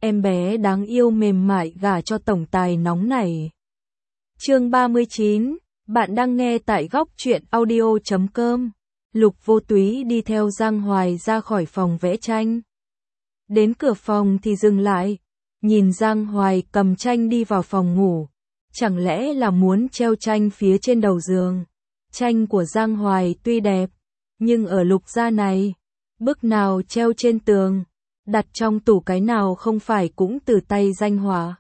em bé đáng yêu mềm mại gả cho tổng tài nóng nảy. Chương 39, bạn đang nghe tại góc truyện audio.com. Lục Vô Túy đi theo Giang Hoài ra khỏi phòng vẽ tranh. Đến cửa phòng thì dừng lại, nhìn Giang Hoài cầm tranh đi vào phòng ngủ. Chẳng lẽ là muốn treo tranh phía trên đầu giường? Tranh của Giang Hoài tuy đẹp, nhưng ở Lục gia này, bức nào treo trên tường, đặt trong tủ cái nào không phải cũng từ tay Danh Hòa.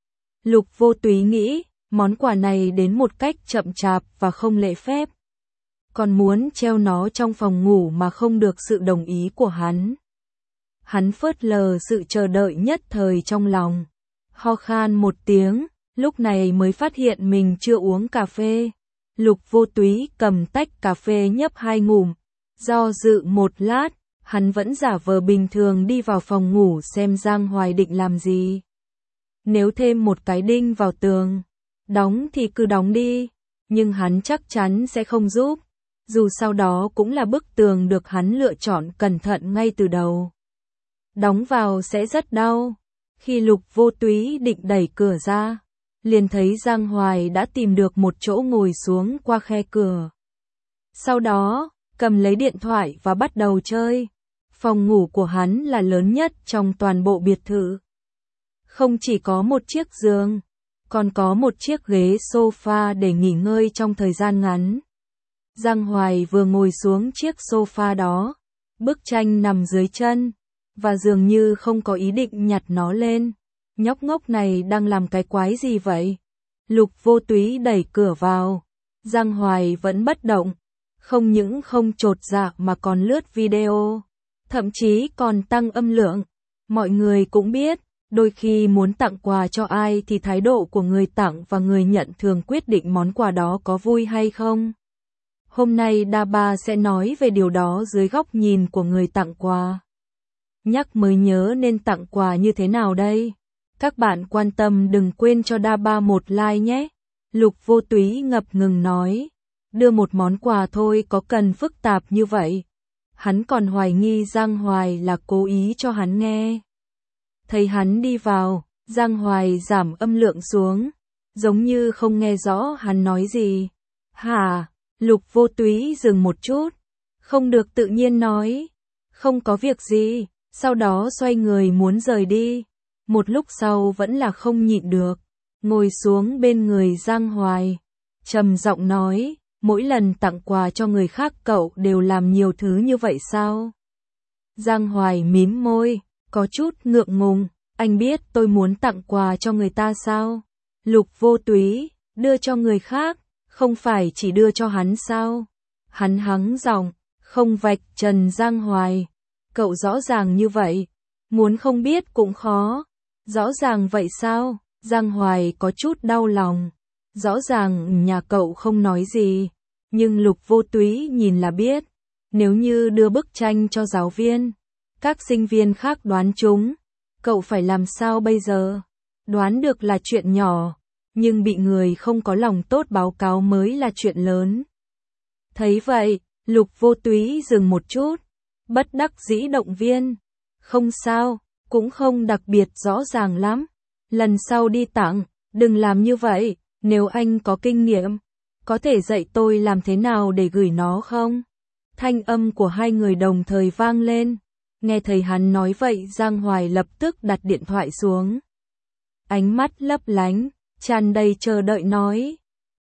Lục Vô Túy nghĩ, món quà này đến một cách chậm chạp và không lễ phép. Còn muốn treo nó trong phòng ngủ mà không được sự đồng ý của hắn. Hắn phớt lờ sự chờ đợi nhất thời trong lòng. Ho khan một tiếng, lúc này mới phát hiện mình chưa uống cà phê. Lục Vô Túy cầm tách cà phê nhấp 2 ngụm. Do dự một lát, hắn vẫn giả vờ bình thường đi vào phòng ngủ xem Giang Hoài định làm gì. Nếu thêm một cái đinh vào tường, đóng thì cứ đóng đi, nhưng hắn chắc chắn sẽ không giúp. Dù sau đó cũng là bức tường được hắn lựa chọn cẩn thận ngay từ đầu. Đóng vào sẽ rất đau. Khi Lục Vô Túy định đẩy cửa ra, liền thấy Giang Hoài đã tìm được một chỗ ngồi xuống qua khe cửa. Sau đó, cầm lấy điện thoại và bắt đầu chơi. Phòng ngủ của hắn là lớn nhất trong toàn bộ biệt thự. Không chỉ có một chiếc giường, còn có một chiếc ghế sofa để nghỉ ngơi trong thời gian ngắn. Giang Hoài vừa ngồi xuống chiếc sofa đó, bức tranh nằm dưới chân, và dường như không có ý định nhặt nó lên. Nhóc ngốc này đang làm cái quái gì vậy? Lục Vô Túy đẩy cửa vào. Giang Hoài vẫn bất động, không những không chột dạ mà còn lướt video, thậm chí còn tăng âm lượng. Mọi người cũng biết, đôi khi muốn tặng quà cho ai thì thái độ của người tặng và người nhận thường quyết định món quà đó có vui hay không. Hôm nay Đa Ba sẽ nói về điều đó dưới góc nhìn của người tặng quà. Nhắc mới nhớ nên tặng quà như thế nào đây? Các bạn quan tâm đừng quên cho Đa Ba một like nhé. Lục Vô Túy ngập ngừng nói. Đưa một món quà thôi có cần phức tạp như vậy? Hắn còn hoài nghi Giang Hoài là cố ý cho hắn nghe. Thấy hắn đi vào, Giang Hoài giảm âm lượng xuống, giống như không nghe rõ hắn nói gì. Hả? Lục Vô Túy dừng một chút, không được tự nhiên nói. Không có việc gì, sau đó xoay người muốn rời đi. Một lúc sau vẫn là không nhịn được, ngồi xuống bên người Giang Hoài, trầm giọng nói, mỗi lần tặng quà cho người khác cậu đều làm nhiều thứ như vậy sao? Giang Hoài mím môi, có chút ngượng ngùng, anh biết tôi muốn tặng quà cho người ta sao? Lục Vô Túy, đưa cho người khác, không phải chỉ đưa cho hắn sao? Hắn hắng giọng, không vạch trần Giang Hoài, cậu rõ ràng như vậy, muốn không biết cũng khó. Rõ ràng vậy sao? Giang Hoài có chút đau lòng. Rõ ràng nhà cậu không nói gì, nhưng Lục Vô Túy nhìn là biết. Nếu như đưa bức tranh cho giáo viên, các sinh viên khác đoán chúng, cậu phải làm sao bây giờ? Đoán được là chuyện nhỏ, nhưng bị người không có lòng tốt báo cáo mới là chuyện lớn. Thấy vậy, Lục Vô Túy dừng một chút, bất đắc dĩ động viên. Không sao, cũng không đặc biệt rõ ràng lắm. Lần sau đi tặng, đừng làm như vậy, nếu anh có kinh nghiệm, có thể dạy tôi làm thế nào để gửi nó không? Thanh âm của hai người đồng thời vang lên. Nghe thấy hắn nói vậy Giang Hoài lập tức đặt điện thoại xuống. Ánh mắt lấp lánh, tràn đầy chờ đợi nói.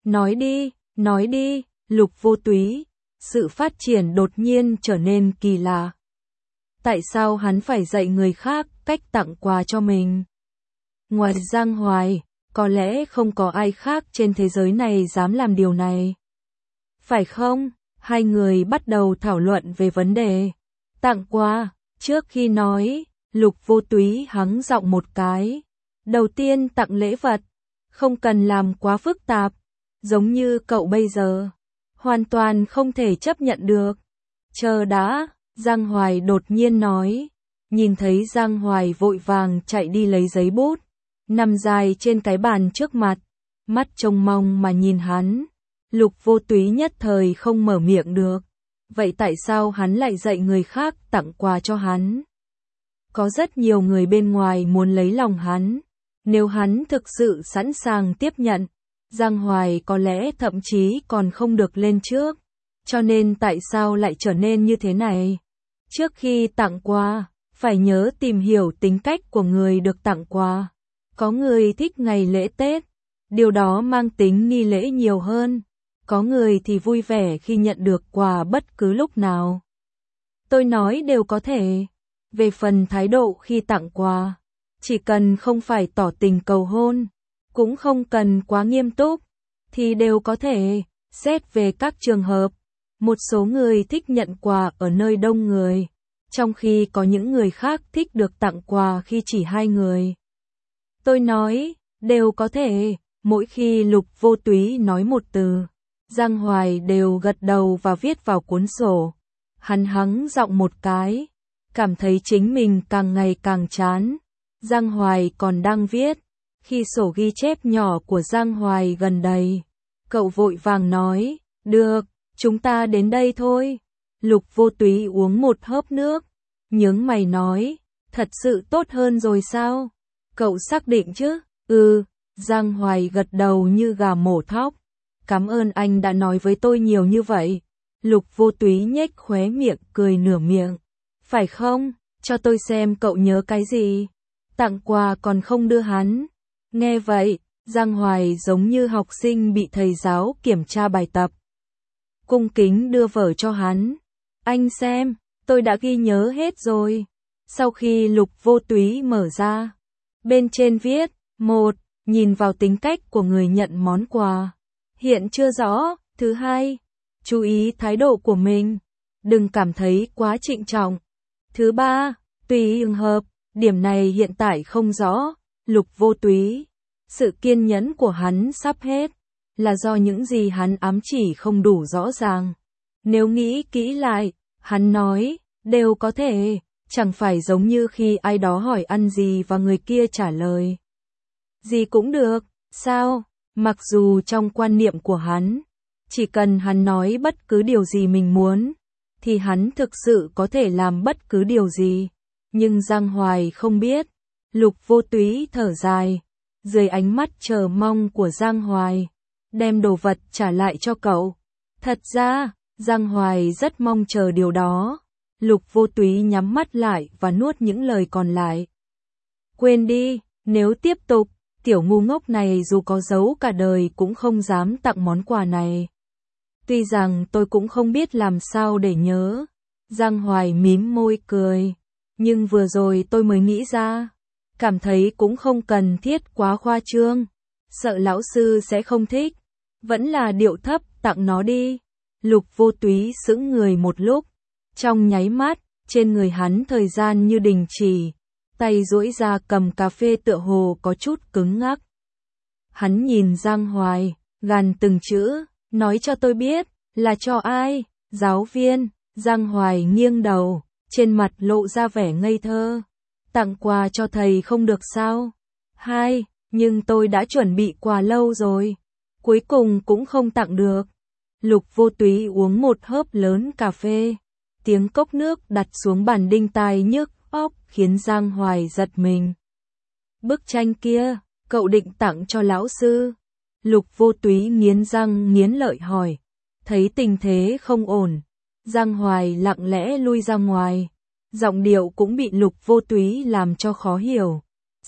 Nói đi, Lục Vô Túy. Sự phát triển đột nhiên trở nên kỳ lạ. Tại sao hắn phải dạy người khác cách tặng quà cho mình? Ngoài Giang Hoài, có lẽ không có ai khác trên thế giới này dám làm điều này. Phải không? Hai người bắt đầu thảo luận về vấn đề tặng quà. Trước khi nói, Lục Vô Túy hắng giọng một cái. Đầu tiên tặng lễ vật, không cần làm quá phức tạp, giống như cậu bây giờ. Hoàn toàn không thể chấp nhận được. Chờ đã, Giang Hoài đột nhiên nói. Nhìn thấy Giang Hoài vội vàng chạy đi lấy giấy bút, nằm dài trên cái bàn trước mặt, mắt trông mong mà nhìn hắn. Lục Vô Túy nhất thời không mở miệng được. Vậy tại sao hắn lại dạy người khác tặng quà cho hắn? Có rất nhiều người bên ngoài muốn lấy lòng hắn. Nếu hắn thực sự sẵn sàng tiếp nhận, Giang Hoài có lẽ thậm chí còn không được lên trước. Cho nên tại sao lại trở nên như thế này? Trước khi tặng quà, phải nhớ tìm hiểu tính cách của người được tặng quà. Có người thích ngày lễ Tết, điều đó mang tính nghi lễ nhiều hơn. Có người thì vui vẻ khi nhận được quà bất cứ lúc nào. Tôi nói đều có thể. Về phần thái độ khi tặng quà, chỉ cần không phải tỏ tình cầu hôn, cũng không cần quá nghiêm túc, thì đều có thể. Xét về các trường hợp, một số người thích nhận quà ở nơi đông người, trong khi có những người khác thích được tặng quà khi chỉ hai người. Tôi nói, đều có thể. Mỗi khi Lục Vô Túy nói một từ, Giang Hoài đều gật đầu và viết vào cuốn sổ. Hắn hắng giọng một cái, cảm thấy chính mình càng ngày càng chán. Giang Hoài còn đang viết, khi sổ ghi chép nhỏ của Giang Hoài gần đầy, cậu vội vàng nói, được, chúng ta đến đây thôi. Lục Vô Túy uống một hớp nước, nhướng mày nói, thật sự tốt hơn rồi sao? Cậu xác định chứ? Giang Hoài gật đầu như gà mổ thóc. Cảm ơn anh đã nói với tôi nhiều như vậy. Lục Vô Túy nhếch khóe miệng cười nửa miệng. Phải không? Cho tôi xem cậu nhớ cái gì? Tặng quà còn không đưa hắn. Nghe vậy, Giang Hoài giống như học sinh bị thầy giáo kiểm tra bài tập. Cung kính đưa vở cho hắn. Anh xem, tôi đã ghi nhớ hết rồi. Sau khi Lục Vô Túy mở ra, bên trên viết, 1. Nhìn vào tính cách của người nhận món quà. Hiện chưa rõ. Thứ hai, chú ý thái độ của mình. Đừng cảm thấy quá trịnh trọng. Thứ ba, tùy trường hợp. Điểm này hiện tại không rõ. Lục Vô Túy, sự kiên nhẫn của hắn sắp hết, là do những gì hắn ám chỉ không đủ rõ ràng. Nếu nghĩ kỹ lại, hắn nói, đều có thể, chẳng phải giống như khi ai đó hỏi ăn gì và người kia trả lời gì cũng được, sao? Mặc dù trong quan niệm của hắn, chỉ cần hắn nói bất cứ điều gì mình muốn, thì hắn thực sự có thể làm bất cứ điều gì. Nhưng Giang Hoài không biết. Lục Vô Túy thở dài, dưới ánh mắt chờ mong của Giang Hoài, đem đồ vật trả lại cho cậu. Thật ra, Giang Hoài rất mong chờ điều đó. Lục Vô Túy nhắm mắt lại và nuốt những lời còn lại. Quên đi, nếu tiếp tục, tiểu ngu ngốc này dù có giấu cả đời cũng không dám tặng món quà này. Tuy rằng tôi cũng không biết làm sao để nhớ. Giang Hoài mím môi cười. Nhưng vừa rồi tôi mới nghĩ ra. Cảm thấy cũng không cần thiết quá khoa trương. Sợ lão sư sẽ không thích. Vẫn là điệu thấp, tặng nó đi. Lục Vô Túy sững người một lúc. Trong nháy mắt, trên người hắn thời gian như đình chỉ. Tay duỗi ra cầm cà phê tựa hồ có chút cứng ngắc. Hắn nhìn Giang Hoài, gằn từng chữ, nói cho tôi biết, là cho ai? Giáo viên. Giang Hoài nghiêng đầu, trên mặt lộ ra vẻ ngây thơ. Tặng quà cho thầy không được sao? 2. Nhưng tôi đã chuẩn bị quà lâu rồi. Cuối cùng cũng không tặng được. Lục Vô Túy uống một hớp lớn cà phê. Tiếng cốc nước đặt xuống bàn đinh tai nhức óc khiến Giang Hoài giật mình. Bức tranh kia, cậu định tặng cho lão sư? Lục Vô Túy nghiến răng nghiến lợi hỏi. Thấy tình thế không ổn, Giang Hoài lặng lẽ lui ra ngoài. Giọng điệu cũng bị Lục Vô Túy làm cho khó hiểu.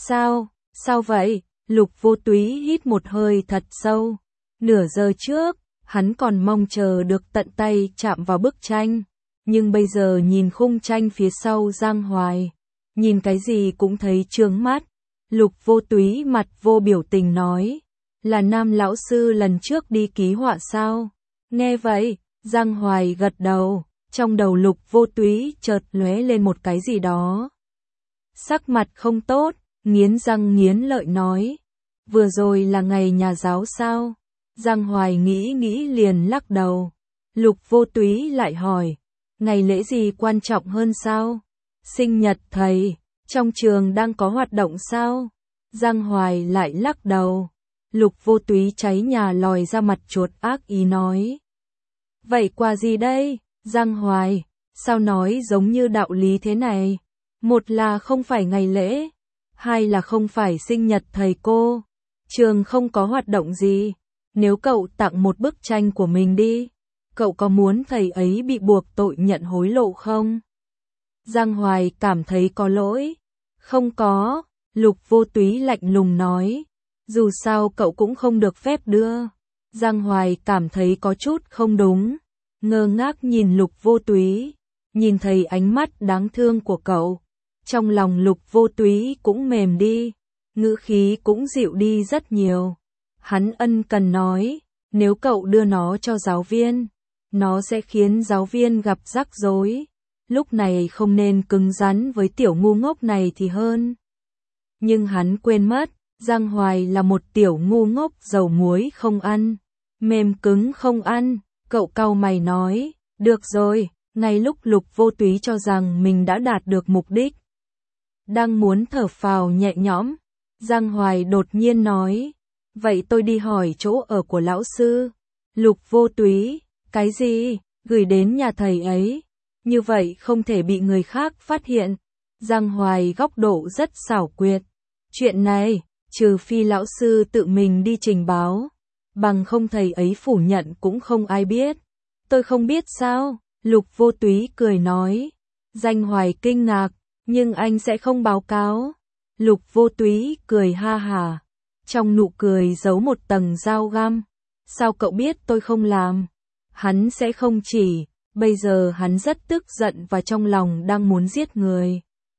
Sao vậy? Lục Vô Túy hít một hơi thật sâu. Nửa giờ trước, hắn còn mong chờ được tận tay chạm vào bức tranh. Nhưng bây giờ nhìn khung tranh phía sau Giang Hoài, nhìn cái gì cũng thấy chướng mắt. Lục Vô Túy mặt vô biểu tình nói, là Nam lão sư lần trước đi ký họa sao? Nghe vậy, Giang Hoài gật đầu, trong đầu Lục Vô Túy chợt lóe lên một cái gì đó. Sắc mặt không tốt, nghiến răng nghiến lợi nói, vừa rồi là ngày nhà giáo sao? Giang Hoài nghĩ liền lắc đầu. Lục Vô Túy lại hỏi, ngày lễ gì quan trọng hơn sao? Sinh nhật thầy, trong trường đang có hoạt động sao? Giang Hoài lại lắc đầu. Lục Vô Túy cháy nhà lòi ra mặt chuột ác ý nói. Vậy quà gì đây? Giang Hoài, sao nói giống như đạo lý thế này? Một là không phải ngày lễ, hai là không phải sinh nhật thầy cô. Trường không có hoạt động gì. Nếu cậu tặng một bức tranh của mình đi, cậu có muốn thầy ấy bị buộc tội nhận hối lộ không? Giang Hoài cảm thấy có lỗi. Không có, Lục Vô Túy lạnh lùng nói. Dù sao cậu cũng không được phép đưa. Giang Hoài cảm thấy có chút không đúng. Ngơ ngác nhìn Lục Vô Túy. Nhìn thấy ánh mắt đáng thương của cậu. Trong lòng Lục Vô Túy cũng mềm đi. Ngữ khí cũng dịu đi rất nhiều. Hắn ân cần nói. Nếu cậu đưa nó cho giáo viên, nó sẽ khiến giáo viên gặp rắc rối. Lúc này không nên cứng rắn với tiểu ngu ngốc này thì hơn. Nhưng hắn quên mất, Giang Hoài là một tiểu ngu ngốc dầu muối không ăn, mềm cứng không ăn. Cậu cau mày nói, được rồi. Ngay lúc Lục Vô Túy cho rằng mình đã đạt được mục đích, đang muốn thở phào nhẹ nhõm, Giang Hoài đột nhiên nói, vậy tôi đi hỏi chỗ ở của lão sư. Lục Vô Túy, cái gì? Gửi đến nhà thầy ấy. Như vậy không thể bị người khác phát hiện. Giang Hoài góc độ rất xảo quyệt. Chuyện này, trừ phi lão sư tự mình đi trình báo, bằng không thầy ấy phủ nhận cũng không ai biết. Tôi không biết sao? Lục Vô Túy cười nói. Giang Hoài kinh ngạc, nhưng anh sẽ không báo cáo. Lục Vô Túy cười ha hà. Trong nụ cười giấu một tầng dao găm. Sao cậu biết tôi không làm? Hắn sẽ không chỉ, bây giờ hắn rất tức giận và trong lòng đang muốn giết người.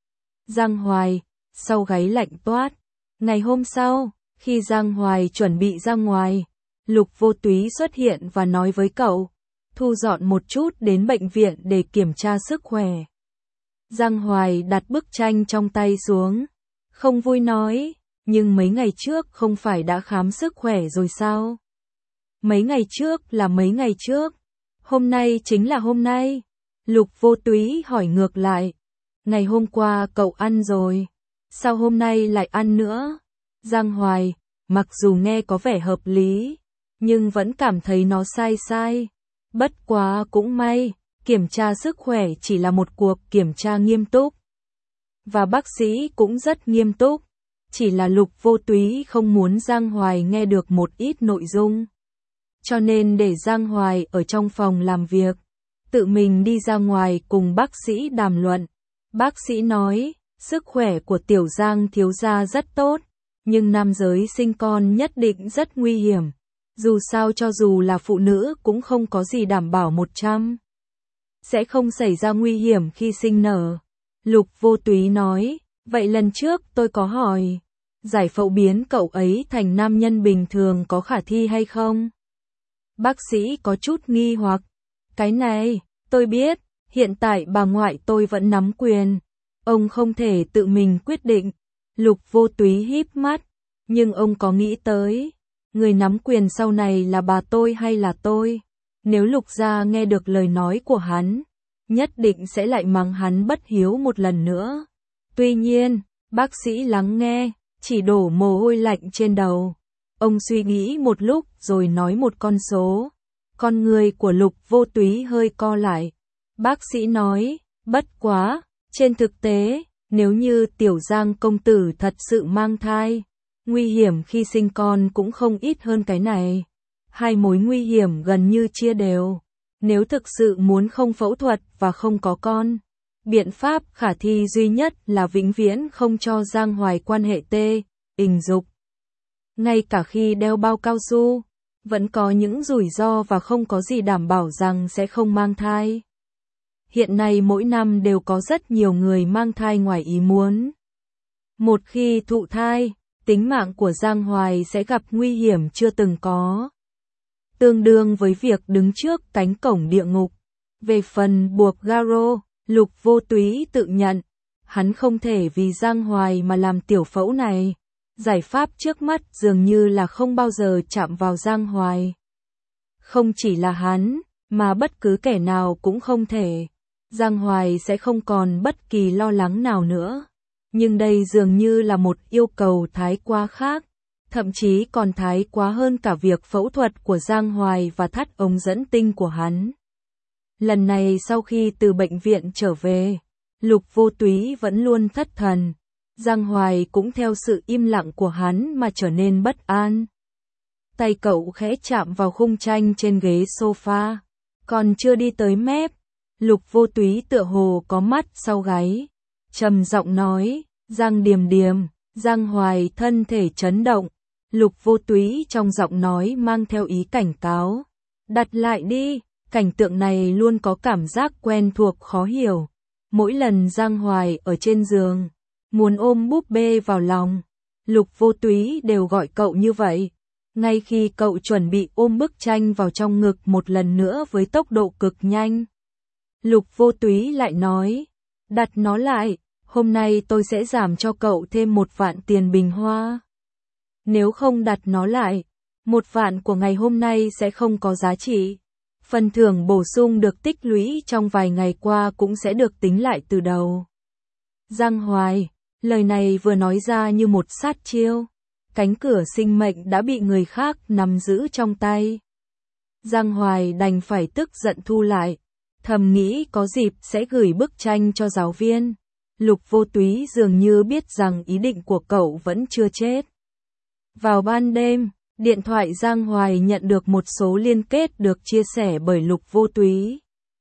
Giang Hoài, sau gáy lạnh toát. Ngày hôm sau, khi Giang Hoài chuẩn bị ra ngoài, Lục Vô Túy xuất hiện và nói với cậu, thu dọn một chút đến bệnh viện để kiểm tra sức khỏe. Giang Hoài đặt bức tranh trong tay xuống, không vui nói, nhưng mấy ngày trước không phải đã khám sức khỏe rồi sao? Mấy ngày trước là mấy ngày trước, hôm nay chính là hôm nay. Lục Vô Túy hỏi ngược lại, ngày hôm qua cậu ăn rồi, sao hôm nay lại ăn nữa? Giang Hoài, mặc dù nghe có vẻ hợp lý, nhưng vẫn cảm thấy nó sai sai. Bất quá cũng may, kiểm tra sức khỏe chỉ là một cuộc kiểm tra nghiêm túc. Và bác sĩ cũng rất nghiêm túc. Chỉ là Lục Vô Túy không muốn Giang Hoài nghe được một ít nội dung. Cho nên để Giang Hoài ở trong phòng làm việc, tự mình đi ra ngoài cùng bác sĩ đàm luận. Bác sĩ nói, sức khỏe của tiểu Giang thiếu gia rất tốt, nhưng nam giới sinh con nhất định rất nguy hiểm. Dù sao cho dù là phụ nữ cũng không có gì đảm bảo 100. Sẽ không xảy ra nguy hiểm khi sinh nở. Lục Vô Túy nói, vậy lần trước tôi có hỏi, giải phẫu biến cậu ấy thành nam nhân bình thường có khả thi hay không? Bác sĩ có chút nghi hoặc, cái này, tôi biết, hiện tại bà ngoại tôi vẫn nắm quyền, ông không thể tự mình quyết định. Lục Vô Túy híp mắt, nhưng ông có nghĩ tới, người nắm quyền sau này là bà tôi hay là tôi? Nếu Lục gia nghe được lời nói của hắn, nhất định sẽ lại mắng hắn bất hiếu một lần nữa. Tuy nhiên, bác sĩ lắng nghe, chỉ đổ mồ hôi lạnh trên đầu. Ông suy nghĩ một lúc rồi nói một con số. Con người của Lục Vô Túy hơi co lại. Bác sĩ nói, bất quá, trên thực tế, nếu như tiểu Giang công tử thật sự mang thai, nguy hiểm khi sinh con cũng không ít hơn cái này. Hai mối nguy hiểm gần như chia đều. Nếu thực sự muốn không phẫu thuật và không có con, biện pháp khả thi duy nhất là vĩnh viễn không cho Giang Hoài quan hệ tình dục. Ngay cả khi đeo bao cao su, vẫn có những rủi ro và không có gì đảm bảo rằng sẽ không mang thai. Hiện nay mỗi năm đều có rất nhiều người mang thai ngoài ý muốn. Một khi thụ thai, tính mạng của Giang Hoài sẽ gặp nguy hiểm chưa từng có. Tương đương với việc đứng trước cánh cổng địa ngục. Về phần buộc Garo, Lục Vô Túy tự nhận, hắn không thể vì Giang Hoài mà làm tiểu phẫu này. Giải pháp trước mắt dường như là không bao giờ chạm vào Giang Hoài. Không chỉ là hắn, mà bất cứ kẻ nào cũng không thể. Giang Hoài sẽ không còn bất kỳ lo lắng nào nữa. Nhưng đây dường như là một yêu cầu thái quá khác. Thậm chí còn thái quá hơn cả việc phẫu thuật của Giang Hoài và thắt ống dẫn tinh của hắn. Lần này sau khi từ bệnh viện trở về, Lục Vô Túy vẫn luôn thất thần. Giang Hoài cũng theo sự im lặng của hắn mà trở nên bất an. Tay cậu khẽ chạm vào khung tranh trên ghế sofa. Còn chưa đi tới mép, Lục Vô Túy tựa hồ có mắt sau gáy. Trầm giọng nói, Giang Điềm Điềm. Giang Hoài thân thể chấn động. Lục Vô Túy trong giọng nói mang theo ý cảnh cáo. Đặt lại đi, cảnh tượng này luôn có cảm giác quen thuộc khó hiểu. Mỗi lần Giang Hoài ở trên giường, muốn ôm búp bê vào lòng, Lục Vô Túy đều gọi cậu như vậy. Ngay khi cậu chuẩn bị ôm bức tranh vào trong ngực một lần nữa với tốc độ cực nhanh, Lục Vô Túy lại nói, đặt nó lại, hôm nay tôi sẽ giảm cho cậu thêm 1 vạn tiền bình hoa. Nếu không đặt nó lại, 1 vạn của ngày hôm nay sẽ không có giá trị. Phần thưởng bổ sung được tích lũy trong vài ngày qua cũng sẽ được tính lại từ đầu. Giang Hoài, lời này vừa nói ra như một sát chiêu. Cánh cửa sinh mệnh đã bị người khác nắm giữ trong tay. Giang Hoài đành phải tức giận thu lại. Thầm nghĩ có dịp sẽ gửi bức tranh cho giáo viên. Lục Vô Túy dường như biết rằng ý định của cậu vẫn chưa chết. Vào ban đêm, điện thoại Giang Hoài nhận được một số liên kết được chia sẻ bởi Lục Vô Túy.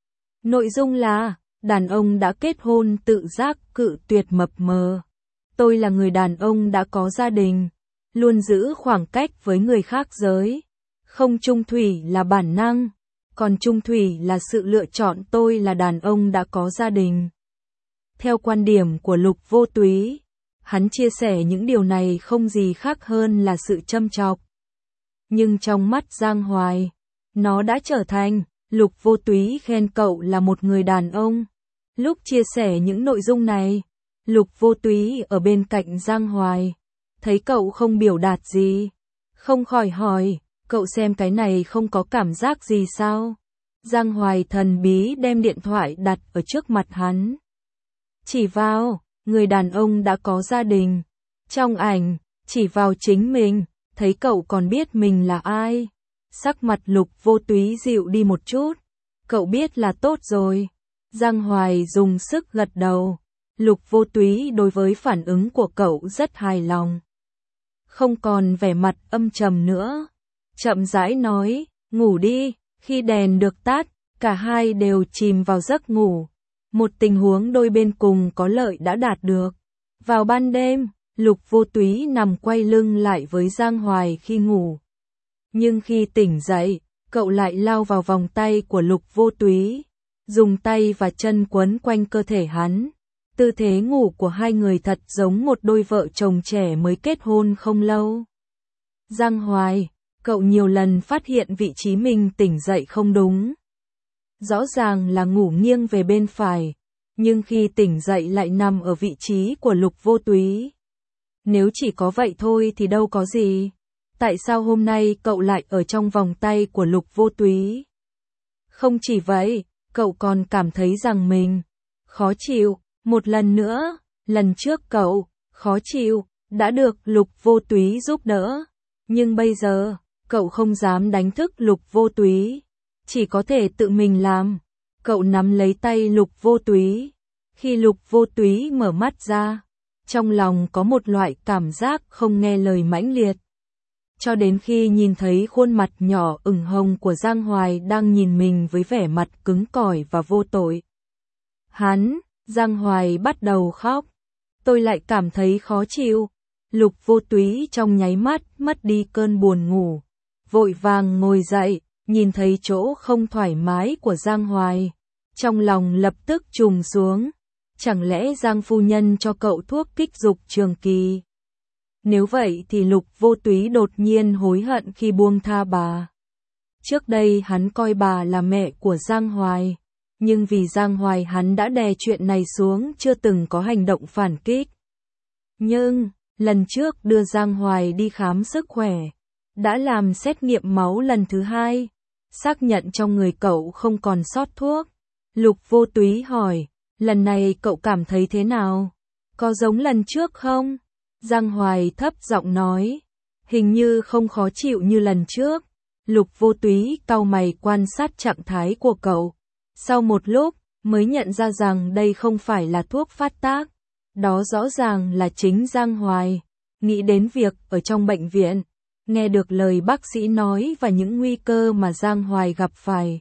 Nội dung là, đàn ông đã kết hôn tự giác cự tuyệt mập mờ. Tôi là người đàn ông đã có gia đình, luôn giữ khoảng cách với người khác giới. Không chung thủy là bản năng, còn chung thủy là sự lựa chọn. Tôi là đàn ông đã có gia đình. Theo quan điểm của Lục Vô Túy, hắn chia sẻ những điều này không gì khác hơn là sự châm chọc. Nhưng trong mắt Giang Hoài, nó đã trở thành, Lục Vô Túy khen cậu là một người đàn ông. Lúc chia sẻ những nội dung này, Lục Vô Túy ở bên cạnh Giang Hoài, thấy cậu không biểu đạt gì, không khỏi hỏi, cậu xem cái này không có cảm giác gì sao? Giang Hoài thần bí đem điện thoại đặt ở trước mặt hắn. Chỉ vào, người đàn ông đã có gia đình. Trong ảnh, chỉ vào chính mình, thấy cậu còn biết mình là ai. Sắc mặt Lục Vô Túy dịu đi một chút. Cậu biết là tốt rồi. Giang Hoài dùng sức gật đầu. Lục Vô Túy đối với phản ứng của cậu rất hài lòng. Không còn vẻ mặt âm trầm nữa. Chậm rãi nói, ngủ đi. Khi đèn được tắt, cả hai đều chìm vào giấc ngủ. Một tình huống đôi bên cùng có lợi đã đạt được. Vào ban đêm, Lục Vô Túy nằm quay lưng lại với Giang Hoài khi ngủ. Nhưng khi tỉnh dậy, cậu lại lao vào vòng tay của Lục Vô Túy, dùng tay và chân quấn quanh cơ thể hắn. Tư thế ngủ của hai người thật giống một đôi vợ chồng trẻ mới kết hôn không lâu. Giang Hoài, cậu nhiều lần phát hiện vị trí mình tỉnh dậy không đúng. Rõ ràng là ngủ nghiêng về bên phải, nhưng khi tỉnh dậy lại nằm ở vị trí của Lục Vô Túy. Nếu chỉ có vậy thôi thì đâu có gì. Tại sao hôm nay cậu lại ở trong vòng tay của Lục Vô Túy? Không chỉ vậy, cậu còn cảm thấy rằng mình khó chịu. Một lần nữa, lần trước cậu khó chịu, đã được Lục Vô Túy giúp đỡ. Nhưng bây giờ, cậu không dám đánh thức Lục Vô Túy, chỉ có thể tự mình làm. Cậu nắm lấy tay Lục Vô Túy. Khi Lục Vô Túy mở mắt ra, trong lòng có một loại cảm giác không nghe lời mãnh liệt. Cho đến khi nhìn thấy khuôn mặt nhỏ ửng hồng của Giang Hoài đang nhìn mình với vẻ mặt cứng cỏi và vô tội. Giang Hoài bắt đầu khóc. Tôi lại cảm thấy khó chịu. Lục Vô Túy trong nháy mắt mất đi cơn buồn ngủ. Vội vàng ngồi dậy, nhìn thấy chỗ không thoải mái của Giang Hoài. Trong lòng lập tức trùng xuống. Chẳng lẽ Giang phu nhân cho cậu thuốc kích dục trường kỳ? Nếu vậy thì Lục Vô Túy đột nhiên hối hận khi buông tha bà. Trước đây hắn coi bà là mẹ của Giang Hoài. Nhưng vì Giang Hoài hắn đã đè chuyện này xuống, chưa từng có hành động phản kích. Nhưng, lần trước đưa Giang Hoài đi khám sức khỏe, đã làm xét nghiệm máu lần thứ 2, xác nhận trong người cậu không còn sót thuốc. Lục Vô Túy hỏi, lần này cậu cảm thấy thế nào? Có giống lần trước không? Giang Hoài thấp giọng nói, hình như không khó chịu như lần trước. Lục Vô Túy cau mày quan sát trạng thái của cậu. Sau một lúc, mới nhận ra rằng đây không phải là thuốc phát tác. Đó rõ ràng là chính Giang Hoài. Nghĩ đến việc ở trong bệnh viện, nghe được lời bác sĩ nói và những nguy cơ mà Giang Hoài gặp phải.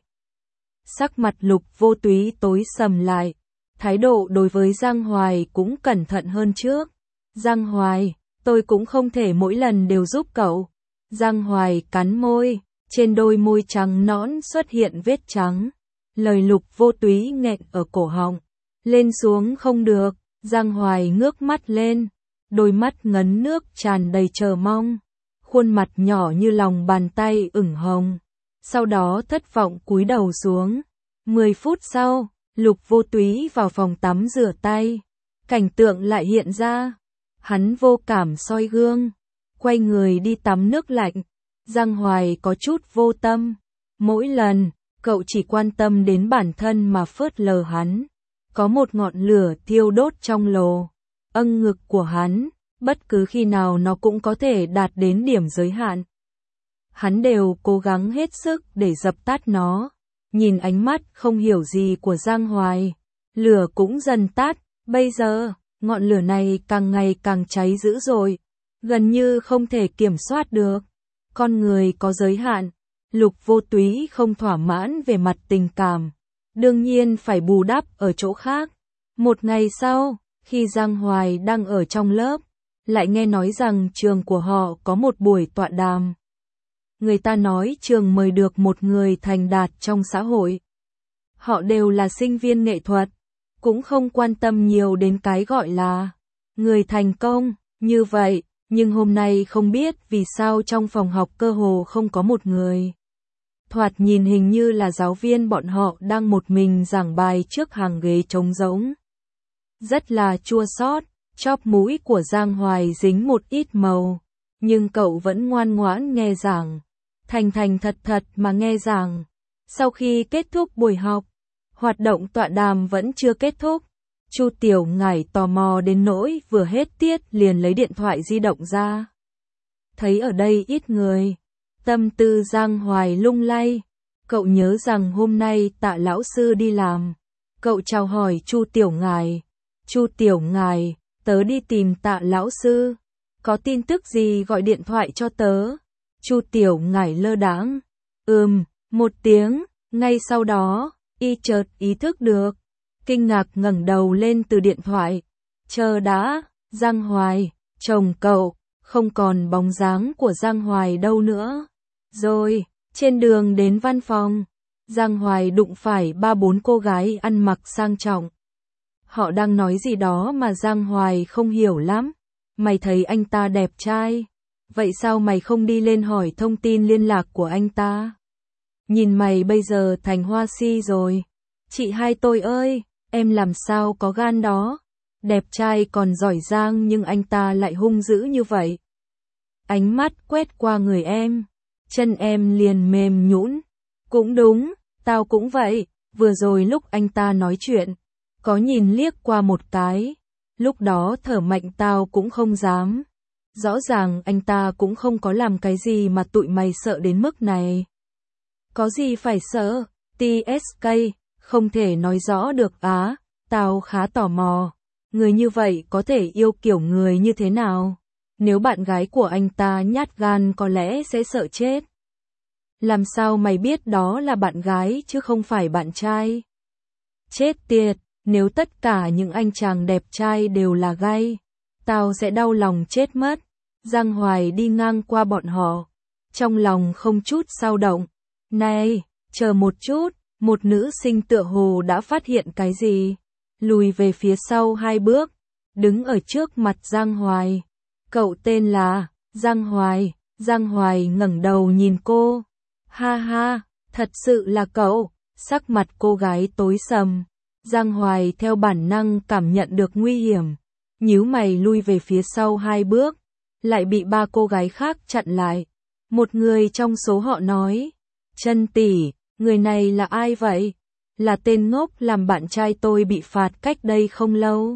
Sắc mặt Lục Vô Túy tối sầm lại, thái độ đối với Giang Hoài cũng cẩn thận hơn trước. Giang Hoài, tôi cũng không thể mỗi lần đều giúp cậu. Giang Hoài cắn môi, trên đôi môi trắng nõn xuất hiện vết trắng. Lời Lục Vô Túy nghẹn ở cổ họng, lên xuống không được. Giang Hoài ngước mắt lên, đôi mắt ngấn nước tràn đầy chờ mong, khuôn mặt nhỏ như lòng bàn tay ửng hồng. Sau đó thất vọng cúi đầu xuống. 10 phút sau, Lục Vô Túy vào phòng tắm rửa tay. Cảnh tượng lại hiện ra. Hắn vô cảm soi gương, quay người đi tắm nước lạnh. Giang Hoài có chút vô tâm. Mỗi lần, cậu chỉ quan tâm đến bản thân mà phớt lờ hắn. Có một ngọn lửa thiêu đốt trong lồ, ngực của hắn, bất cứ khi nào nó cũng có thể đạt đến điểm giới hạn. Hắn đều cố gắng hết sức để dập tắt nó. Nhìn ánh mắt không hiểu gì của Giang Hoài, lửa cũng dần tắt. Bây giờ, ngọn lửa này càng ngày càng cháy dữ dội, gần như không thể kiểm soát được. Con người có giới hạn, Lục Vô Túy không thỏa mãn về mặt tình cảm, đương nhiên phải bù đắp ở chỗ khác. Một ngày sau, khi Giang Hoài đang ở trong lớp, lại nghe nói rằng trường của họ có một buổi tọa đàm. Người ta nói trường mời được một người thành đạt trong xã hội. Họ đều là sinh viên nghệ thuật, cũng không quan tâm nhiều đến cái gọi là người thành công, như vậy, nhưng hôm nay không biết vì sao trong phòng học cơ hồ không có một người. Thoạt nhìn hình như là giáo viên bọn họ đang một mình giảng bài trước hàng ghế trống rỗng. Rất là chua xót, chóp mũi của Giang Hoài dính một ít màu, nhưng cậu vẫn ngoan ngoãn nghe giảng, thành thành thật thật mà nghe giảng. Sau khi kết thúc buổi học, hoạt động tọa đàm vẫn chưa kết thúc. Chu Tiểu Ngải tò mò đến nỗi vừa hết tiết liền lấy điện thoại di động ra. Thấy ở đây ít người, tâm tư Giang Hoài lung lay. Cậu nhớ rằng hôm nay Tạ lão sư đi làm. Cậu chào hỏi Chu Tiểu Ngải. Chu Tiểu Ngải, tớ đi tìm Tạ lão sư. Có tin tức gì gọi điện thoại cho tớ? Chu Tiểu Ngải lơ đãng. Một tiếng. Ngay sau đó, y chợt ý thức được. Kinh ngạc ngẩng đầu lên từ điện thoại. Chờ đã, Giang Hoài, chồng cậu, không còn bóng dáng của Giang Hoài đâu nữa. Rồi, trên đường đến văn phòng, Giang Hoài đụng phải 3-4 cô gái ăn mặc sang trọng. Họ đang nói gì đó mà Giang Hoài không hiểu lắm. Mày thấy anh ta đẹp trai, vậy sao mày không đi lên hỏi thông tin liên lạc của anh ta? Nhìn mày bây giờ thành hoa si rồi. Chị hai tôi ơi, em làm sao có gan đó. Đẹp trai còn giỏi giang nhưng anh ta lại hung dữ như vậy. Ánh mắt quét qua người em, chân em liền mềm nhũn. Cũng đúng, tao cũng vậy. Vừa rồi lúc anh ta nói chuyện, có nhìn liếc qua một cái. Lúc đó thở mạnh tao cũng không dám. Rõ ràng anh ta cũng không có làm cái gì mà tụi mày sợ đến mức này. Có gì phải sợ? TSK, không thể nói rõ được á. Tao khá tò mò. Người như vậy có thể yêu kiểu người như thế nào? Nếu bạn gái của anh ta nhát gan có lẽ sẽ sợ chết. Làm sao mày biết đó là bạn gái chứ không phải bạn trai? Chết tiệt, nếu tất cả những anh chàng đẹp trai đều là gay, tao sẽ đau lòng chết mất. Giang Hoài đi ngang qua bọn họ, trong lòng không chút dao động. Này, chờ một chút, một nữ sinh tựa hồ đã phát hiện cái gì. Lùi về phía sau 2 bước, đứng ở trước mặt Giang Hoài. Cậu tên là Giang Hoài. Giang Hoài ngẩng đầu nhìn cô. Ha ha, thật sự là cậu. Sắc mặt cô gái tối sầm. Giang Hoài theo bản năng cảm nhận được nguy hiểm, nhíu mày lui về phía sau 2 bước, lại bị 3 cô gái khác chặn lại. Một người trong số họ nói, Trân tỷ, người này là ai vậy? Là tên ngốc làm bạn trai tôi bị phạt cách đây không lâu.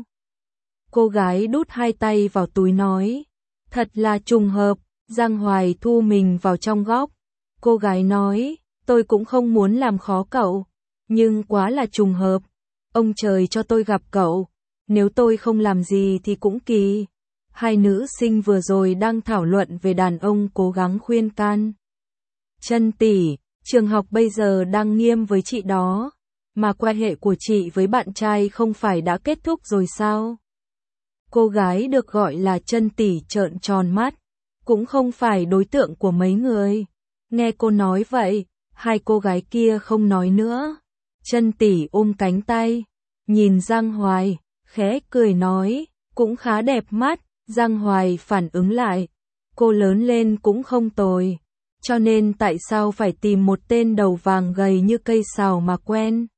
Cô gái đút 2 tay vào túi nói, thật là trùng hợp. Giang Hoài thu mình vào trong góc. Cô gái nói, tôi cũng không muốn làm khó cậu, nhưng quá là trùng hợp. ông trời cho tôi gặp cậu, nếu tôi không làm gì thì cũng kỳ. Hai nữ sinh vừa rồi đang thảo luận về đàn ông cố gắng khuyên can. Trân tỷ, trường học bây giờ đang nghiêm với chị đó, mà quan hệ của chị với bạn trai không phải đã kết thúc rồi sao? Cô gái được gọi là Trân tỷ trợn tròn mắt, cũng không phải đối tượng của mấy người. Nghe cô nói vậy, hai cô gái kia không nói nữa. Trân tỷ ôm cánh tay, nhìn Giang Hoài, khẽ cười nói, cũng khá đẹp mắt. Giang Hoài phản ứng lại, cô lớn lên cũng không tồi, cho nên tại sao phải tìm một tên đầu vàng gầy như cây sào mà quen?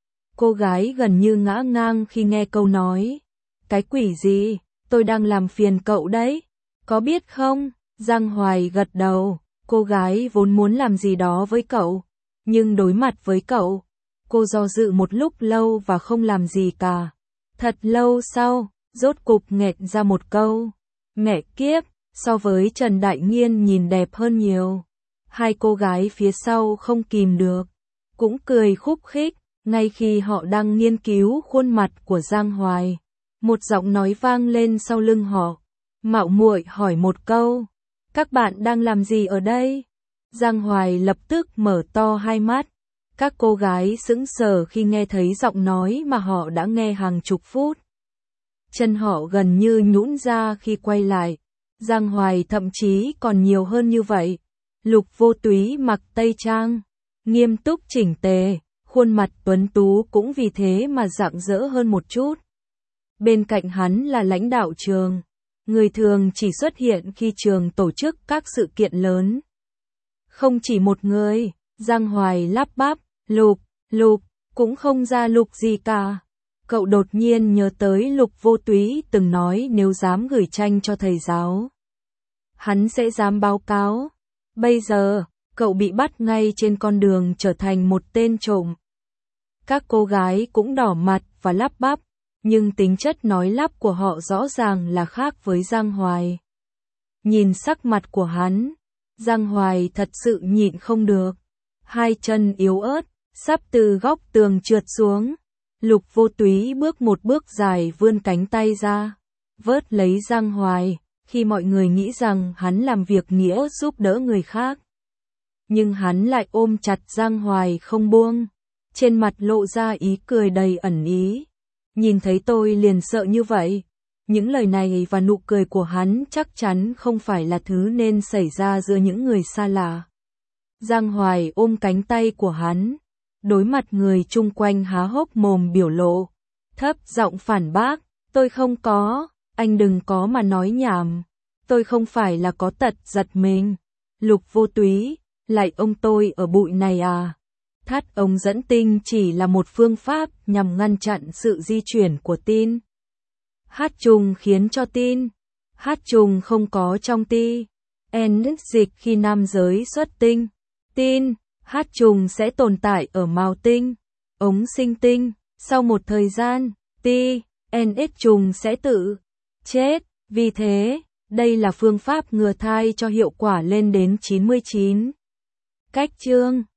Cô gái gần như ngã ngang khi nghe câu nói. Cái quỷ gì, tôi đang làm phiền cậu đấy, có biết không? Giang Hoài gật đầu, cô gái vốn muốn làm gì đó với cậu, nhưng đối mặt với cậu, cô do dự một lúc lâu và không làm gì cả. Thật lâu sau, rốt cục nghẹn ra một câu, mẹ kiếp, so với Trần Đại Nghiên nhìn đẹp hơn nhiều. Hai cô gái phía sau không kìm được, cũng cười khúc khích, ngay khi họ đang nghiên cứu khuôn mặt của Giang Hoài. Một giọng nói vang lên sau lưng họ, mạo muội hỏi một câu, các bạn đang làm gì ở đây? Giang Hoài lập tức mở to hai mắt, các cô gái sững sờ khi nghe thấy giọng nói mà họ đã nghe hàng chục phút. Chân họ gần như nhũn ra khi quay lại. Giang Hoài thậm chí còn nhiều hơn như vậy. Lục Vô Túy mặc tây trang, nghiêm túc chỉnh tề, khuôn mặt tuấn tú cũng vì thế mà rạng rỡ hơn một chút. Bên cạnh hắn là lãnh đạo trường, người thường chỉ xuất hiện khi trường tổ chức các sự kiện lớn. Không chỉ một người, Giang Hoài lắp bắp, Lục, cũng không ra Lục gì cả. Cậu đột nhiên nhớ tới Lục Vô Túy từng nói nếu dám gửi tranh cho thầy giáo, hắn sẽ dám báo cáo. Bây giờ, cậu bị bắt ngay trên con đường trở thành một tên trộm. Các cô gái cũng đỏ mặt và lắp bắp, nhưng tính chất nói lắp của họ rõ ràng là khác với Giang Hoài. Nhìn sắc mặt của hắn, Giang Hoài thật sự nhịn không được. Hai chân yếu ớt, sắp từ góc tường trượt xuống. Lục Vô Túy bước một bước dài vươn cánh tay ra, vớt lấy Giang Hoài, khi mọi người nghĩ rằng hắn làm việc nghĩa giúp đỡ người khác. Nhưng hắn lại ôm chặt Giang Hoài không buông, trên mặt lộ ra ý cười đầy ẩn ý. Nhìn thấy tôi liền sợ như vậy. Những lời này và nụ cười của hắn chắc chắn không phải là thứ nên xảy ra giữa những người xa lạ. Giang Hoài ôm cánh tay của hắn, đối mặt người chung quanh há hốc mồm biểu lộ, thấp giọng phản bác, tôi không có, anh đừng có mà nói nhảm, tôi không phải là có tật giật mình. Lục Vô Túy, lại ông tôi ở bụi này à? Thắt ống dẫn tinh chỉ là một phương pháp nhằm ngăn chặn sự di chuyển của tin. Hát trùng khiến cho tin. Hát trùng không có trong ti. Dịch khi nam giới xuất tinh. Tin. Hát trùng sẽ tồn tại ở mào tinh, ống sinh tinh. Sau một thời gian, trùng sẽ tự chết. Vì thế, đây là phương pháp ngừa thai cho hiệu quả lên đến 99. Cách chương